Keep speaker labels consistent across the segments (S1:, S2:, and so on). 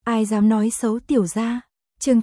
S1: ai dám nói xấu tiểu gia. Chương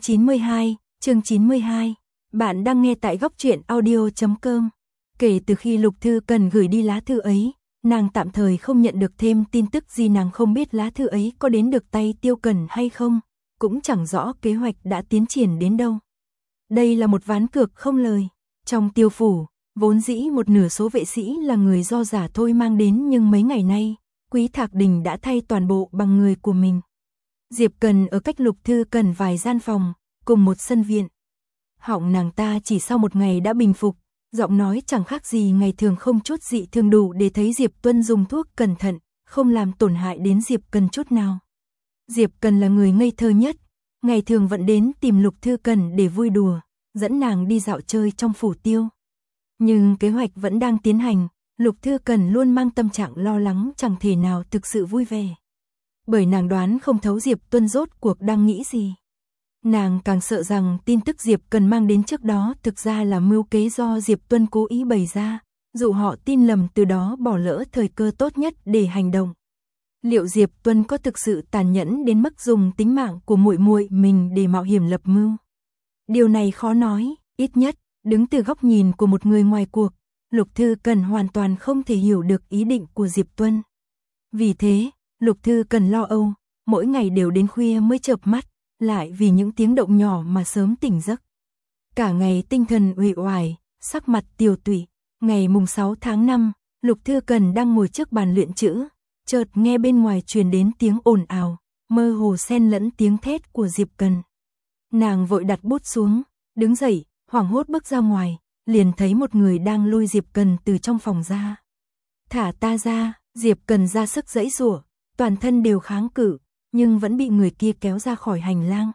S1: 92. Bạn đang nghe tại góc truyện audio.com. Kể từ khi Lục Thư Cần gửi đi lá thư ấy, nàng tạm thời không nhận được thêm tin tức gì, nàng không biết lá thư ấy có đến được tay Tiêu Cần hay không, cũng chẳng rõ kế hoạch đã tiến triển đến đâu. Đây là một ván cược không lời. Trong Tiêu phủ, vốn dĩ một nửa số vệ sĩ là người do Giả Thôi mang đến, nhưng mấy ngày nay, Quý Thạc Đình đã thay toàn bộ bằng người của mình. Diệp Cần ở cách Lục Thư Cần vài gian phòng, cùng một sân viện. Họng nàng ta chỉ sau một ngày đã bình phục, giọng nói chẳng khác gì ngày thường, không chút dị thường, đủ để thấy Diệp Tuân dùng thuốc cẩn thận, không làm tổn hại đến Diệp Cần chút nào. Diệp Cần là người ngây thơ nhất, ngày thường vẫn đến tìm Lục Thư Cần để vui đùa, dẫn nàng đi dạo chơi trong phủ Tiêu. Nhưng kế hoạch vẫn đang tiến hành, Lục Thư Cần luôn mang tâm trạng lo lắng, chẳng thể nào thực sự vui vẻ. Bởi nàng đoán không thấu Diệp Tuân rốt cuộc đang nghĩ gì. Nàng càng sợ rằng tin tức Diệp Cần mang đến trước đó thực ra là mưu kế do Diệp Tuân cố ý bày ra, dụ họ tin lầm, từ đó bỏ lỡ thời cơ tốt nhất để hành động. Liệu Diệp Tuân có thực sự tàn nhẫn đến mức dùng tính mạng của muội muội mình để mạo hiểm lập mưu? Điều này khó nói, ít nhất, đứng từ góc nhìn của một người ngoài cuộc, Lục Thư Cần hoàn toàn không thể hiểu được ý định của Diệp Tuân. Vì thế, Lục Thư Cần lo âu, mỗi ngày đều đến khuya mới chợp mắt, lại vì những tiếng động nhỏ mà sớm tỉnh giấc. Cả ngày tinh thần uể oải, sắc mặt tiều tụy. Ngày mùng 6 tháng 5, Lục Thư Cần đang ngồi trước bàn luyện chữ, chợt nghe bên ngoài truyền đến tiếng ồn ào, mơ hồ xen lẫn tiếng thét của Diệp Cần. Nàng vội đặt bút xuống, đứng dậy, hoảng hốt bước ra ngoài, liền thấy một người đang lôi Diệp Cần từ trong phòng ra. "Thả ta ra!" Diệp Cần ra sức giãy giụa, toàn thân đều kháng cự, nhưng vẫn bị người kia kéo ra khỏi hành lang.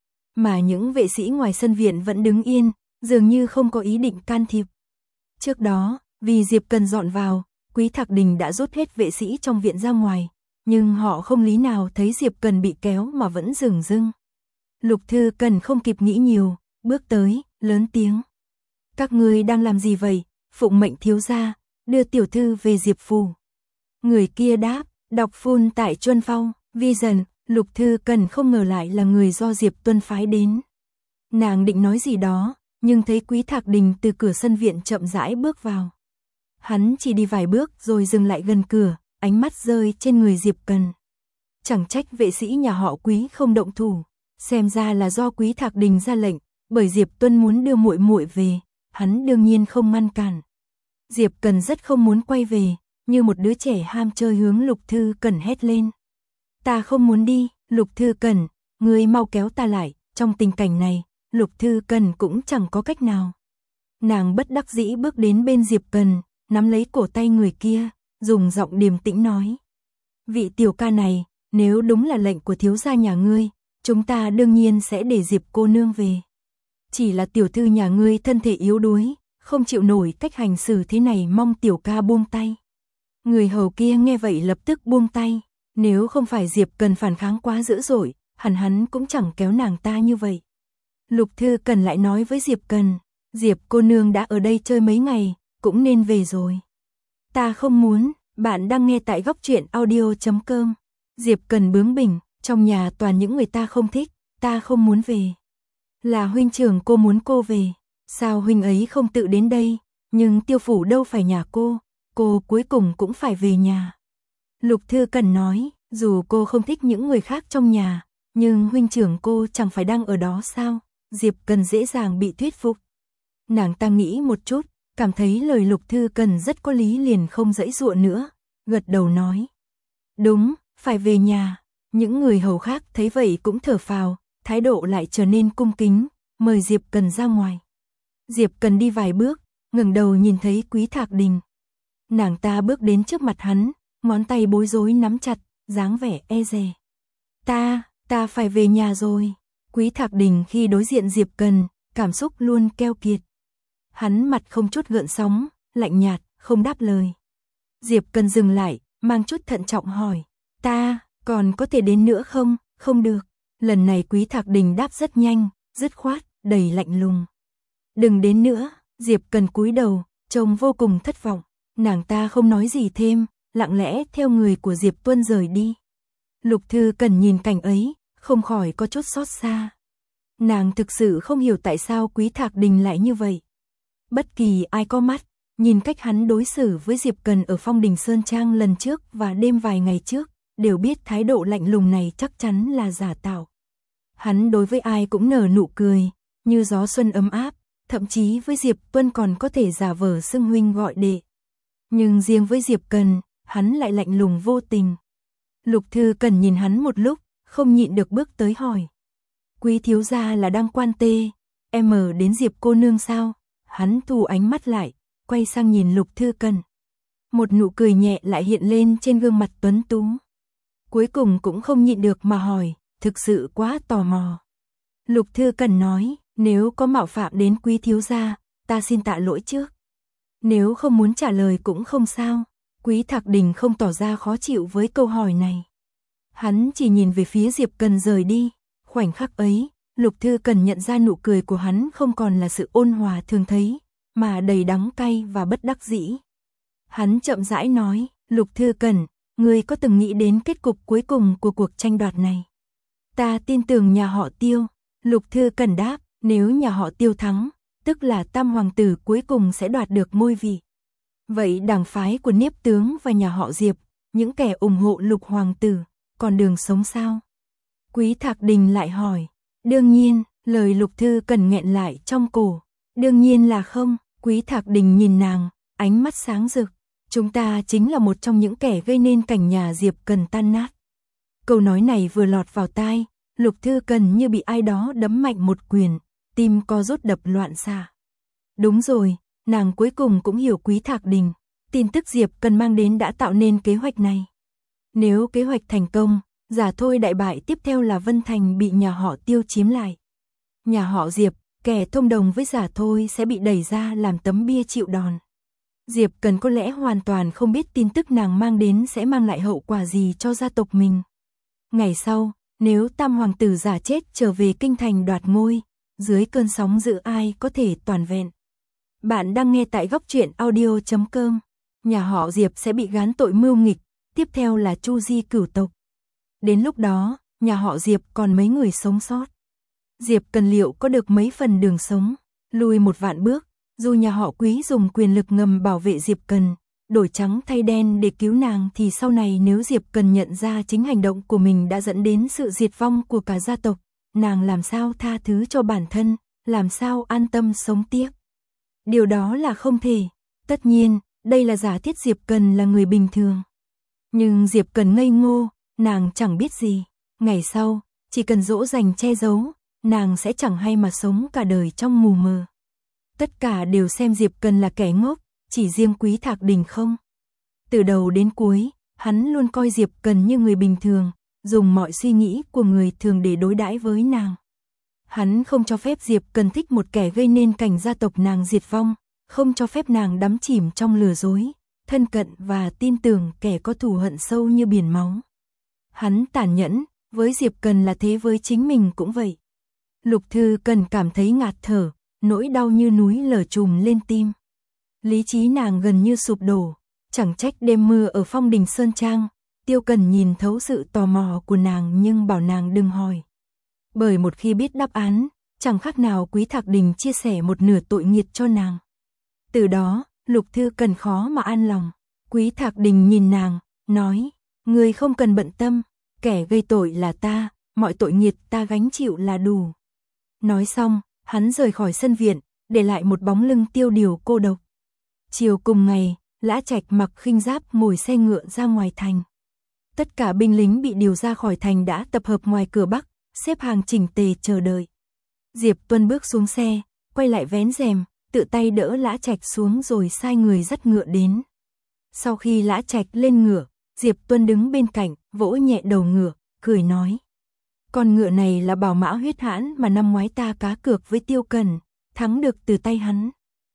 S1: Mà những vệ sĩ ngoài sân viện vẫn đứng yên, dường như không có ý định can thiệp. Trước đó, vì Diệp Cần dọn vào, Quý Thạc Đình đã rút hết vệ sĩ trong viện ra ngoài, nhưng họ không lý nào thấy Diệp Cần bị kéo mà vẫn dửng dưng. Lục Thư Cần không kịp nghĩ nhiều, bước tới, lớn tiếng: "Các ngươi đang làm gì vậy?" "Phụng mệnh thiếu gia, đưa tiểu thư về Diệp phủ." Người kia đáp: "Đọc phun tại Chuân Phong Vision." Lục Thư Cần không ngờ lại là người do Diệp Tuân phái đến. Nàng định nói gì đó, nhưng thấy Quý Thạc Đình từ cửa sân viện chậm rãi bước vào. Hắn chỉ đi vài bước rồi dừng lại gần cửa, ánh mắt rơi trên người Diệp Cần. Chẳng trách vệ sĩ nhà họ Quý không động thủ, xem ra là do Quý Thạc Đình ra lệnh, bởi Diệp Tuân muốn đưa muội muội về, hắn đương nhiên không ngăn cản. Diệp Cần rất không muốn quay về, như một đứa trẻ ham chơi hướng Lục Thư Cần hét lên: "Ta không muốn đi." "Lục Thư Cần, ngươi mau kéo ta lại." Trong tình cảnh này, Lục Thư Cần cũng chẳng có cách nào. Nàng bất đắc dĩ bước đến bên Diệp Cần, nắm lấy cổ tay người kia, dùng giọng điềm tĩnh nói: "Vị tiểu ca này, nếu đúng là lệnh của thiếu gia nhà ngươi, chúng ta đương nhiên sẽ để Diệp cô nương về. Chỉ là tiểu thư nhà ngươi thân thể yếu đuối, không chịu nổi cách hành xử thế này, mong tiểu ca buông tay." Người hầu kia nghe vậy lập tức buông tay. Nếu không phải Diệp Cần phản kháng quá dữ dội, hắn cũng chẳng kéo nàng ta như vậy. Lục Thư Cần lại nói với Diệp Cần: "Diệp cô nương đã ở đây chơi mấy ngày, cũng nên về rồi." "Ta không muốn." Bạn đang nghe tại góc truyện audio.com. Diệp Cần bướng bỉnh: "Trong nhà toàn những người ta không thích, ta không muốn về." "Là huynh trưởng cô muốn cô về, sao huynh ấy không tự đến đây?" "Nhưng Tiêu phủ đâu phải nhà cô cuối cùng cũng phải về nhà." Lục Thư Cần nói: "Dù cô không thích những người khác trong nhà, nhưng huynh trưởng cô chẳng phải đang ở đó sao?" Diệp Cần dễ dàng bị thuyết phục. Nàng ta nghĩ một chút, cảm thấy lời Lục Thư Cần rất có lý, liền không giãy giụa nữa, gật đầu nói: "Đúng, phải về nhà." Những người hầu khác thấy vậy cũng thở phào, thái độ lại trở nên cung kính, mời Diệp Cần ra ngoài. Diệp Cần đi vài bước, ngẩng đầu nhìn thấy Quý Thạc Đình. Nàng ta bước đến trước mặt hắn, ngón tay bối rối nắm chặt, dáng vẻ e dè. Ta phải về nhà rồi." Quý Thạc Đình khi đối diện Diệp Cần, cảm xúc luôn keo kiệt. Hắn mặt không chút gợn sóng, lạnh nhạt, không đáp lời. Diệp Cần dừng lại, mang chút thận trọng hỏi: "Ta còn có thể đến nữa không?" "Không được." Lần này Quý Thạc Đình đáp rất nhanh, dứt khoát, đầy lạnh lùng. "Đừng đến nữa." Diệp Cần cúi đầu, trông vô cùng thất vọng. Nàng ta không nói gì thêm, lặng lẽ theo người của Diệp Tuân rời đi. Lục Thư Cần nhìn cảnh ấy, không khỏi có chút xót xa. Nàng thực sự không hiểu tại sao Quý Thạc Đình lại như vậy. Bất kỳ ai có mắt, nhìn cách hắn đối xử với Diệp Cần ở Phong Đình Sơn Trang lần trước và đêm vài ngày trước, đều biết thái độ lạnh lùng này chắc chắn là giả tạo. Hắn đối với ai cũng nở nụ cười, như gió xuân ấm áp, thậm chí với Diệp Tuân còn có thể giả vờ xưng huynh gọi đệ. Nhưng riêng với Diệp Cần, hắn lại lạnh lùng vô tình. Lục Thư Cần nhìn hắn một lúc, không nhịn được bước tới hỏi. Quý thiếu gia là đang quan tê, em đến Diệp cô nương sao? Hắn thu ánh mắt lại, quay sang nhìn Lục Thư Cần. Một nụ cười nhẹ lại hiện lên trên gương mặt tuấn tú. Cuối cùng cũng không nhịn được mà hỏi, thực sự quá tò mò. Lục Thư Cần nói, nếu có mạo phạm đến quý thiếu gia, ta xin tạ lỗi trước. Nếu không muốn trả lời cũng không sao. Quý Thạc Đình không tỏ ra khó chịu với câu hỏi này. Hắn chỉ nhìn về phía Diệp Cần rời đi. Khoảnh khắc ấy, Lục Thư Cần nhận ra nụ cười của hắn không còn là sự ôn hòa thường thấy, mà đầy đắng cay và bất đắc dĩ. Hắn chậm rãi nói, Lục Thư Cần, ngươi có từng nghĩ đến kết cục cuối cùng của cuộc tranh đoạt này? Ta tin tưởng nhà họ Tiêu. Lục Thư Cần đáp, nếu nhà họ Tiêu thắng, tức là Tam hoàng tử cuối cùng sẽ đoạt được ngôi vị. Vậy đảng phái của Niếp tướng và nhà họ Diệp, những kẻ ủng hộ Lục hoàng tử, còn đường sống sao? Quý Thạc Đình lại hỏi. Đương nhiên, lời Lục Thư Cần nghẹn lại trong cổ. Đương nhiên là không. Quý Thạc Đình nhìn nàng, ánh mắt sáng rực. Chúng ta chính là một trong những kẻ gây nên cảnh nhà Diệp Cần tan nát. Câu nói này vừa lọt vào tai, Lục Thư Cần như bị ai đó đấm mạnh một quyền, tim co rút đập loạn xạ. Đúng rồi, nàng cuối cùng cũng hiểu Quý Thạc Đình. Tin tức Diệp Cần mang đến đã tạo nên kế hoạch này. Nếu kế hoạch thành công, Giả Thôi đại bại, tiếp theo là Vân Thành bị nhà họ Tiêu chiếm lại. Nhà họ Diệp, kẻ thông đồng với Giả Thôi sẽ bị đẩy ra làm tấm bia chịu đòn. Diệp Cần có lẽ hoàn toàn không biết tin tức nàng mang đến sẽ mang lại hậu quả gì cho gia tộc mình. Ngày sau, nếu Tam hoàng tử giả chết trở về kinh thành đoạt ngôi, dưới cơn sóng dữ ai có thể toàn vẹn. Bạn đang nghe tại góc truyện audio.com. Nhà họ Diệp sẽ bị gán tội mưu nghịch, tiếp theo là chu di cửu tộc. Đến lúc đó, nhà họ Diệp còn mấy người sống sót. Diệp Cần liệu có được mấy phần đường sống? Lùi một vạn bước, dù nhà họ Quý dùng quyền lực ngầm bảo vệ Diệp Cần, đổi trắng thay đen để cứu nàng, thì sau này nếu Diệp Cần nhận ra chính hành động của mình đã dẫn đến sự diệt vong của cả gia tộc, nàng làm sao tha thứ cho bản thân, làm sao an tâm sống tiếp? Điều đó là không thể. Tất nhiên, đây là giả thiết Diệp Cần là người bình thường. Nhưng Diệp Cần ngây ngô, nàng chẳng biết gì. Ngày sau, chỉ cần dỗ dành che giấu, nàng sẽ chẳng hay mà sống cả đời trong mù mờ. Tất cả đều xem Diệp Cần là kẻ ngốc, chỉ riêng Quý Thạc Đình không. Từ đầu đến cuối, hắn luôn coi Diệp Cần như người bình thường, dùng mọi suy nghĩ của người thường để đối đãi với nàng. Hắn không cho phép Diệp Cần thích một kẻ gây nên cảnh gia tộc nàng diệt vong, không cho phép nàng đắm chìm trong lừa dối, thân cận và tin tưởng kẻ có thù hận sâu như biển máu. Hắn tàn nhẫn, với Diệp Cần là thế, với chính mình cũng vậy. Lục Thư Cần cảm thấy ngạt thở, nỗi đau như núi lở trùm lên tim. Lý trí nàng gần như sụp đổ, chẳng trách đêm mưa ở Phong Đình Sơn Trang, Tiêu Cần nhìn thấu sự tò mò của nàng nhưng bảo nàng đừng hỏi. Bởi một khi biết đáp án, chẳng khác nào Quý Thạc Đình chia sẻ một nửa tội nghiệt cho nàng. Từ đó, Lục Thư Cần khó mà an lòng. Quý Thạc Đình nhìn nàng, nói, ngươi không cần bận tâm, kẻ gây tội là ta, mọi tội nghiệt ta gánh chịu là đủ. Nói xong, hắn rời khỏi sân viện, để lại một bóng lưng tiêu điều cô độc. Chiều cùng ngày, Lã Trạch mặc khinh giáp ngồi xe ngựa ra ngoài thành. Tất cả binh lính bị điều ra khỏi thành đã tập hợp ngoài cửa Bắc, xếp hàng chỉnh tề chờ đợi. Diệp Tuân bước xuống xe, quay lại vén rèm, tự tay đỡ Lã Trạch xuống rồi sai người dắt ngựa đến. Sau khi Lã Trạch lên ngựa, Diệp Tuân đứng bên cạnh, vỗ nhẹ đầu ngựa, cười nói. Con ngựa này là bảo mã huyết hãn mà năm ngoái ta cá cược với Tiêu Cần, thắng được từ tay hắn.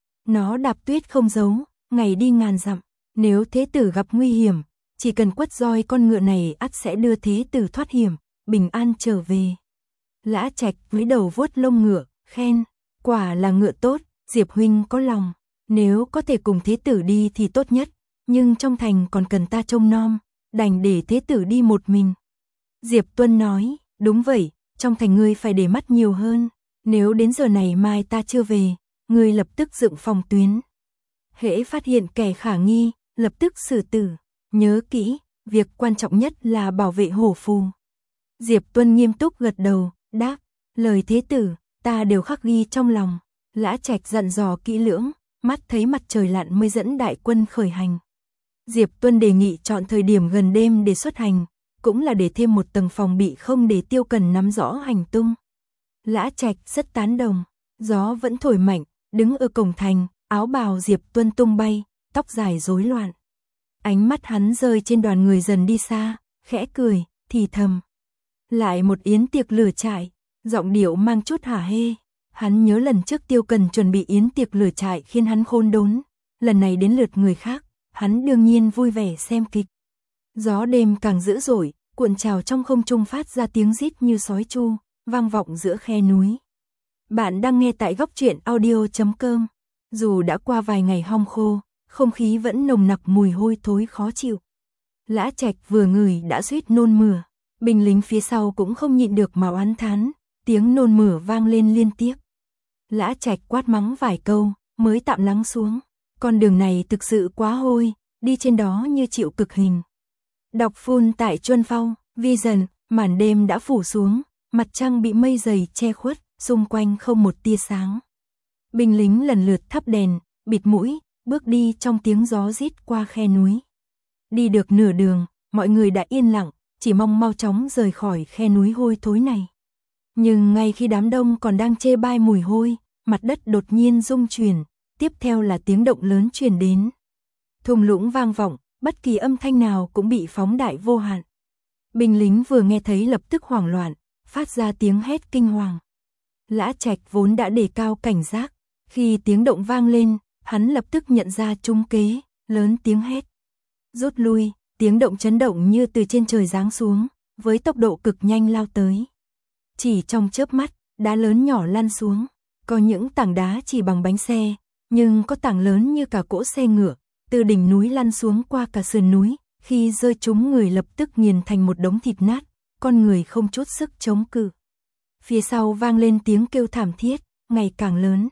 S1: Nó đạp tuyết không giấu, ngày đi ngàn dặm, nếu thế tử gặp nguy hiểm, chỉ cần quất roi con ngựa này ắt sẽ đưa thế tử thoát hiểm, bình an trở về. Lã Trạch cúi đầu vuốt lông ngựa, khen, quả là ngựa tốt, Diệp huynh có lòng, nếu có thể cùng thế tử đi thì tốt nhất, nhưng trong thành còn cần ta trông nom, đành để thế tử đi một mình. Diệp Tuân nói, Đúng vậy, trong thành ngươi phải để mắt nhiều hơn, nếu đến giờ này mai ta chưa về, ngươi lập tức dựng phòng tuyến. Hễ phát hiện kẻ khả nghi, lập tức xử tử, nhớ kỹ, việc quan trọng nhất là bảo vệ hổ phù. Diệp Tuân nghiêm túc gật đầu, đáp, lời thế tử, ta đều khắc ghi trong lòng. Lã Trạch dặn dò kỹ lưỡng, mắt thấy mặt trời lặn mới dẫn đại quân khởi hành. Diệp Tuân đề nghị chọn thời điểm gần đêm để xuất hành, cũng là để thêm một tầng phòng bị không để Tiêu Cần nắm rõ hành tung. Lã Trạch rất tán đồng, gió vẫn thổi mạnh, đứng ở cổng thành, áo bào Diệp Tuân tung bay, tóc dài rối loạn. Ánh mắt hắn rơi trên đoàn người dần đi xa, khẽ cười, thì thầm. Lại một yến tiệc lửa trại, giọng điệu mang chút hả hê. Hắn nhớ lần trước Tiêu Cần chuẩn bị yến tiệc lửa trại khiến hắn khôn đốn, lần này đến lượt người khác, hắn đương nhiên vui vẻ xem kịch. Gió đêm càng dữ dội, cuộn trào trong không trung phát ra tiếng rít như sói chu, vang vọng giữa khe núi. Bạn đang nghe tại góc truyện audio.com. Dù đã qua vài ngày hong khô, không khí vẫn nồng nặc mùi hôi thối khó chịu. Lã Trạch vừa ngửi đã suýt nôn mửa, binh lính phía sau cũng không nhịn được mà oán thán, tiếng nôn mửa vang lên liên tiếp. Lã Trạch quát mắng vài câu, mới tạm lắng xuống. Con đường này thực sự quá hôi, đi trên đó như chịu cực hình. Đọc full tại Chuân Phong, Vision, màn đêm đã phủ xuống, mặt trăng bị mây dày che khuất, xung quanh không một tia sáng. Binh lính lần lượt thắp đèn, bịt mũi, bước đi trong tiếng gió rít qua khe núi. Đi được nửa đường, mọi người đã yên lặng, chỉ mong mau chóng rời khỏi khe núi hôi thối này. Nhưng ngay khi đám đông còn đang chê bai mùi hôi, mặt đất đột nhiên rung chuyển, tiếp theo là tiếng động lớn truyền đến. Thung lũng vang vọng, bất kỳ âm thanh nào cũng bị phóng đại vô hạn. Binh lính vừa nghe thấy lập tức hoảng loạn, phát ra tiếng hét kinh hoàng. Lã Trạch vốn đã đề cao cảnh giác, khi tiếng động vang lên, hắn lập tức nhận ra trúng kế, lớn tiếng hét. Rút lui, tiếng động chấn động như từ trên trời giáng xuống, với tốc độ cực nhanh lao tới. Chỉ trong chớp mắt, đá lớn nhỏ lăn xuống, có những tảng đá chỉ bằng bánh xe, nhưng có tảng lớn như cả cỗ xe ngựa, từ đỉnh núi lăn xuống qua cả sườn núi, khi rơi trúng người lập tức nghiền thành một đống thịt nát, con người không chút sức chống cự. Phía sau vang lên tiếng kêu thảm thiết, ngày càng lớn.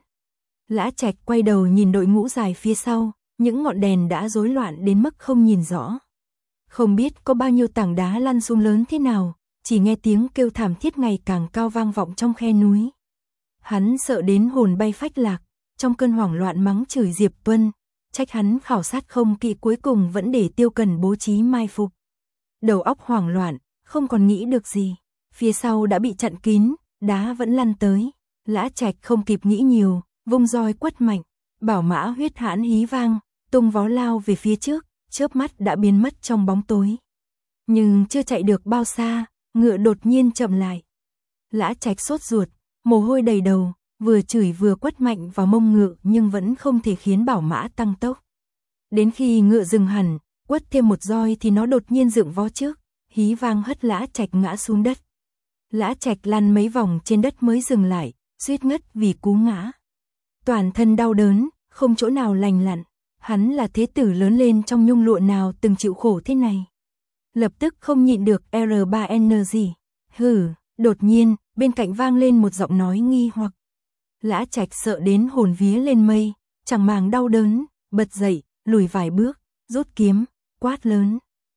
S1: Lã Trạch quay đầu nhìn đội ngũ dài phía sau, những ngọn đèn đã rối loạn đến mức không nhìn rõ. Không biết có bao nhiêu tảng đá lăn xuống lớn thế nào, chỉ nghe tiếng kêu thảm thiết ngày càng cao vang vọng trong khe núi. Hắn sợ đến hồn bay phách lạc, trong cơn hoảng loạn mắng chửi Diệp Tuân, trách hắn khảo sát không kỹ cuối cùng vẫn để Tiêu Cần bố trí mai phục. Đầu óc hoảng loạn, không còn nghĩ được gì, phía sau đã bị chặn kín, đá vẫn lăn tới. Lã Trạch không kịp nghĩ nhiều, vung roi quất mạnh, bảo mã huyết hãn hí vang, tung vó lao về phía trước, chớp mắt đã biến mất trong bóng tối. Nhưng chưa chạy được bao xa, ngựa đột nhiên chậm lại. Lã Trạch sốt ruột, mồ hôi đầy đầu, vừa chửi vừa quất mạnh vào mông ngựa nhưng vẫn không thể khiến bảo mã tăng tốc. Đến khi ngựa dừng hẳn, quất thêm một roi thì nó đột nhiên dựng vó trước, hí vang hất Lã Trạch ngã xuống đất. Lã Trạch lăn mấy vòng trên đất mới dừng lại, suýt ngất vì cú ngã. Toàn thân đau đớn, không chỗ nào lành lặn, hắn là thế tử lớn lên trong nhung lụa nào từng chịu khổ thế này. Lập tức không nhịn được R3N gì. Hừ, đột nhiên, bên cạnh vang lên một giọng nói nghi hoặc. Lã Trạch sợ đến hồn vía lên mây, chẳng màng đau đớn, bật dậy, lùi vài bước, rút kiếm, quát lớn.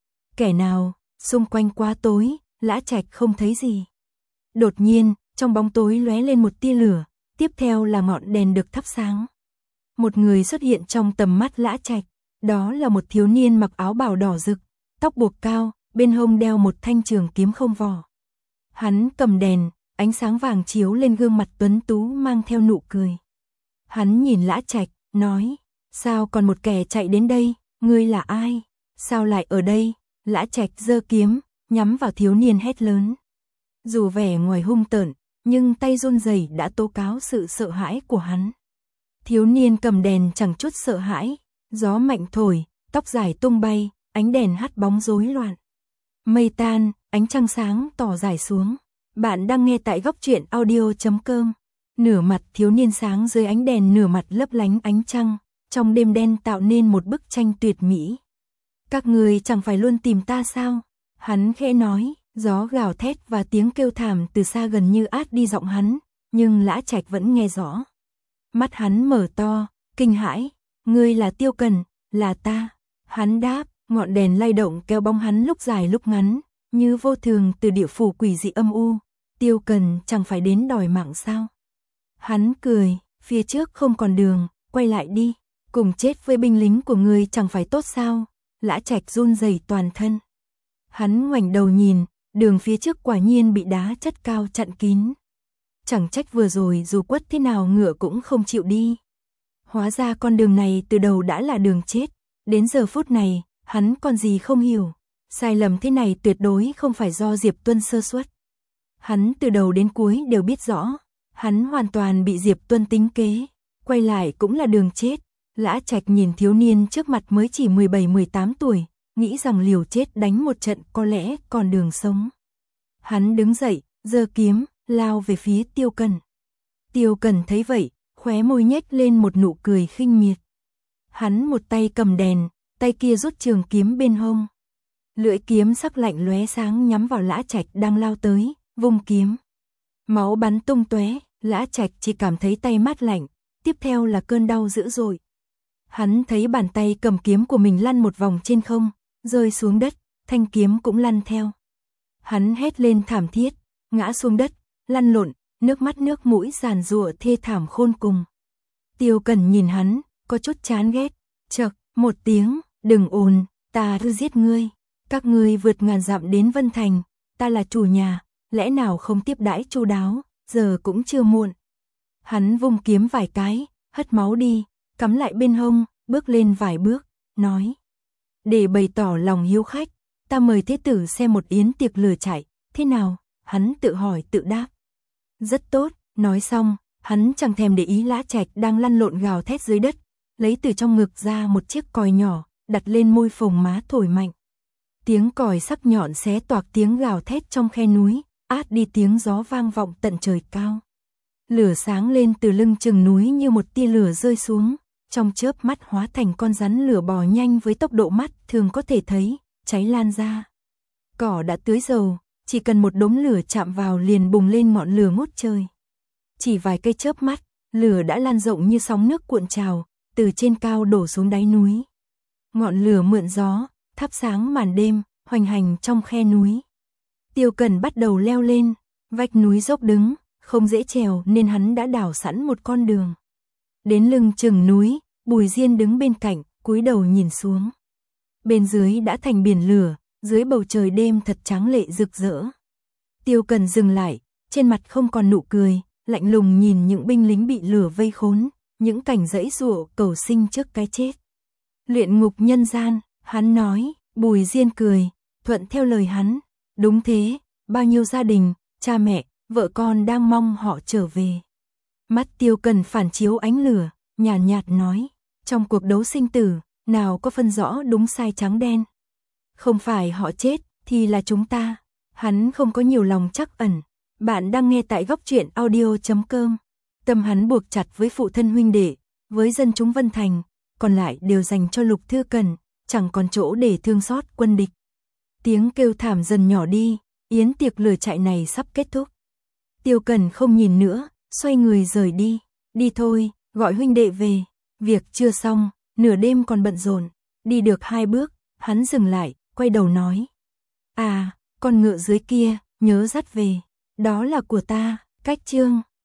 S1: Kẻ nào? Xung quanh quá tối, Lã Trạch không thấy gì. Đột nhiên, trong bóng tối lóe lên một tia lửa, tiếp theo là ngọn đèn được thắp sáng. Một người xuất hiện trong tầm mắt Lã Trạch, đó là một thiếu niên mặc áo bào đỏ rực, tóc buộc cao, bên hông đeo một thanh trường kiếm không vỏ. Hắn cầm đèn, ánh sáng vàng chiếu lên gương mặt tuấn tú mang theo nụ cười. Hắn nhìn Lã Trạch, nói, sao còn một kẻ chạy đến đây, ngươi là ai? Sao lại ở đây? Lã Trạch giơ kiếm, nhắm vào thiếu niên hét lớn. Dù vẻ ngoài hung tợn, nhưng tay run rẩy đã tố cáo sự sợ hãi của hắn. Thiếu niên cầm đèn chẳng chút sợ hãi, gió mạnh thổi, tóc dài tung bay, ánh đèn hắt bóng rối loạn. Mây tan, ánh trăng sáng tỏ rải xuống. Bạn đang nghe tại góc truyện audio.com. Nửa mặt thiếu niên sáng dưới ánh đèn, nửa mặt lấp lánh ánh trăng, trong đêm đen tạo nên một bức tranh tuyệt mỹ. Các người chẳng phải luôn tìm ta sao? Hắn khẽ nói, Gió gào thét và tiếng kêu thảm từ xa gần như át đi giọng hắn, nhưng Lã Trạch vẫn nghe rõ. Mắt hắn mở to, kinh hãi, ngươi là Tiêu Cần, là ta. Hắn đáp, ngọn đèn lay động kéo bóng hắn lúc dài lúc ngắn, như vô thường từ địa phủ quỷ dị âm u. Tiêu Cần chẳng phải đến đòi mạng sao? Hắn cười, phía trước không còn đường, quay lại đi, cùng chết với binh lính của ngươi chẳng phải tốt sao? Lã Trạch run rẩy toàn thân. Hắn ngoảnh đầu nhìn, đường phía trước quả nhiên bị đá chất cao chặn kín. Chẳng trách vừa rồi dù quất thế nào ngựa cũng không chịu đi. Hóa ra con đường này từ đầu đã là đường chết. Đến giờ phút này, hắn còn gì không hiểu. Sai lầm thế này tuyệt đối không phải do Diệp Tuân sơ suất. Hắn từ đầu đến cuối đều biết rõ. Hắn hoàn toàn bị Diệp Tuân tính kế. Quay lại cũng là đường chết. Lã Trạch nhìn thiếu niên trước mặt mới chỉ 17-18 tuổi. Nghĩ rằng liều chết đánh một trận có lẽ còn đường sống. Hắn đứng dậy, giơ kiếm, lao về phía Tiêu Cần. Tiêu Cần thấy vậy, khóe môi nhếch lên một nụ cười khinh miệt. Hắn một tay cầm đèn, tay kia rút trường kiếm bên hông. Lưỡi kiếm sắc lạnh lóe sáng nhắm vào Lã Trạch đang lao tới, vung kiếm. Máu bắn tung tóe, Lã Trạch chỉ cảm thấy tay mát lạnh, tiếp theo là cơn đau dữ dội. Hắn thấy bàn tay cầm kiếm của mình lăn một vòng trên không, rơi xuống đất, thanh kiếm cũng lăn theo. Hắn hét lên thảm thiết, ngã xuống đất, lăn lộn, nước mắt nước mũi giàn giụa thê thảm khôn cùng. Tiêu Cần nhìn hắn, có chút chán ghét, chậc, một tiếng, đừng ồn, ta giết ngươi. Các ngươi vượt ngàn dặm đến Vân Thành, ta là chủ nhà, lẽ nào không tiếp đãi chu đáo, giờ cũng chưa muộn. Hắn vung kiếm vài cái, hất máu đi, cắm lại bên hông, bước lên vài bước, nói. Để bày tỏ lòng hiếu khách, ta mời thế tử xem một yến tiệc lửa chạy, thế nào? Hắn tự hỏi tự đáp. Rất tốt, nói xong, hắn chẳng thèm để ý Lã Trạch đang lăn lộn gào thét dưới đất, lấy từ trong ngực ra một chiếc còi nhỏ, đặt lên môi phồng má thổi mạnh. Tiếng còi sắc nhọn xé toạc tiếng gào thét trong khe núi, át đi tiếng gió vang vọng tận trời cao. Lửa sáng lên từ lưng chừng núi như một tia lửa rơi xuống, trong chớp mắt hóa thành con rắn lửa bò nhanh với tốc độ mắt thường có thể thấy, cháy lan ra. Cỏ đã tưới dầu, chỉ cần một đốm lửa chạm vào liền bùng lên ngọn lửa ngút trời. Chỉ vài cây chớp mắt, lửa đã lan rộng như sóng nước cuộn trào, từ trên cao đổ xuống đáy núi. Ngọn lửa mượn gió, thắp sáng màn đêm, hoành hành trong khe núi. Tiêu Cần bắt đầu leo lên, vách núi dốc đứng, không dễ trèo nên hắn đã đào sẵn một con đường. Đến lưng chừng núi, Bùi Diên đứng bên cạnh, cúi đầu nhìn xuống. Bên dưới đã thành biển lửa, dưới bầu trời đêm thật tráng lệ rực rỡ. Tiêu Cần dừng lại, trên mặt không còn nụ cười, lạnh lùng nhìn những binh lính bị lửa vây khốn, những cảnh giãy giụa cầu sinh trước cái chết. Luyện ngục nhân gian, hắn nói. Bùi Diên cười, thuận theo lời hắn. Đúng thế, bao nhiêu gia đình, cha mẹ, vợ con đang mong họ trở về. Mắt Tiêu Cần phản chiếu ánh lửa, nhàn nhạt nói, trong cuộc đấu sinh tử, nào có phân rõ đúng sai trắng đen. Không phải họ chết, thì là chúng ta. Hắn không có nhiều lòng trắc ẩn. Bạn đang nghe tại Góc Truyện Audio.com. Tâm hắn buộc chặt với phụ thân huynh đệ, với dân chúng Vân Thành, còn lại đều dành cho Lục Thư Cần, chẳng còn chỗ để thương xót quân địch. Tiếng kêu thảm dần nhỏ đi, yến tiệc lửa chạy này sắp kết thúc. Tiêu Cần không nhìn nữa, xoay người rời đi. Đi thôi, gọi huynh đệ về. Việc chưa xong, nửa đêm còn bận rộn. Đi được 2 bước, hắn dừng lại, quay đầu nói. À, con ngựa dưới kia, nhớ dắt về. Đó là của ta, Cách Chương.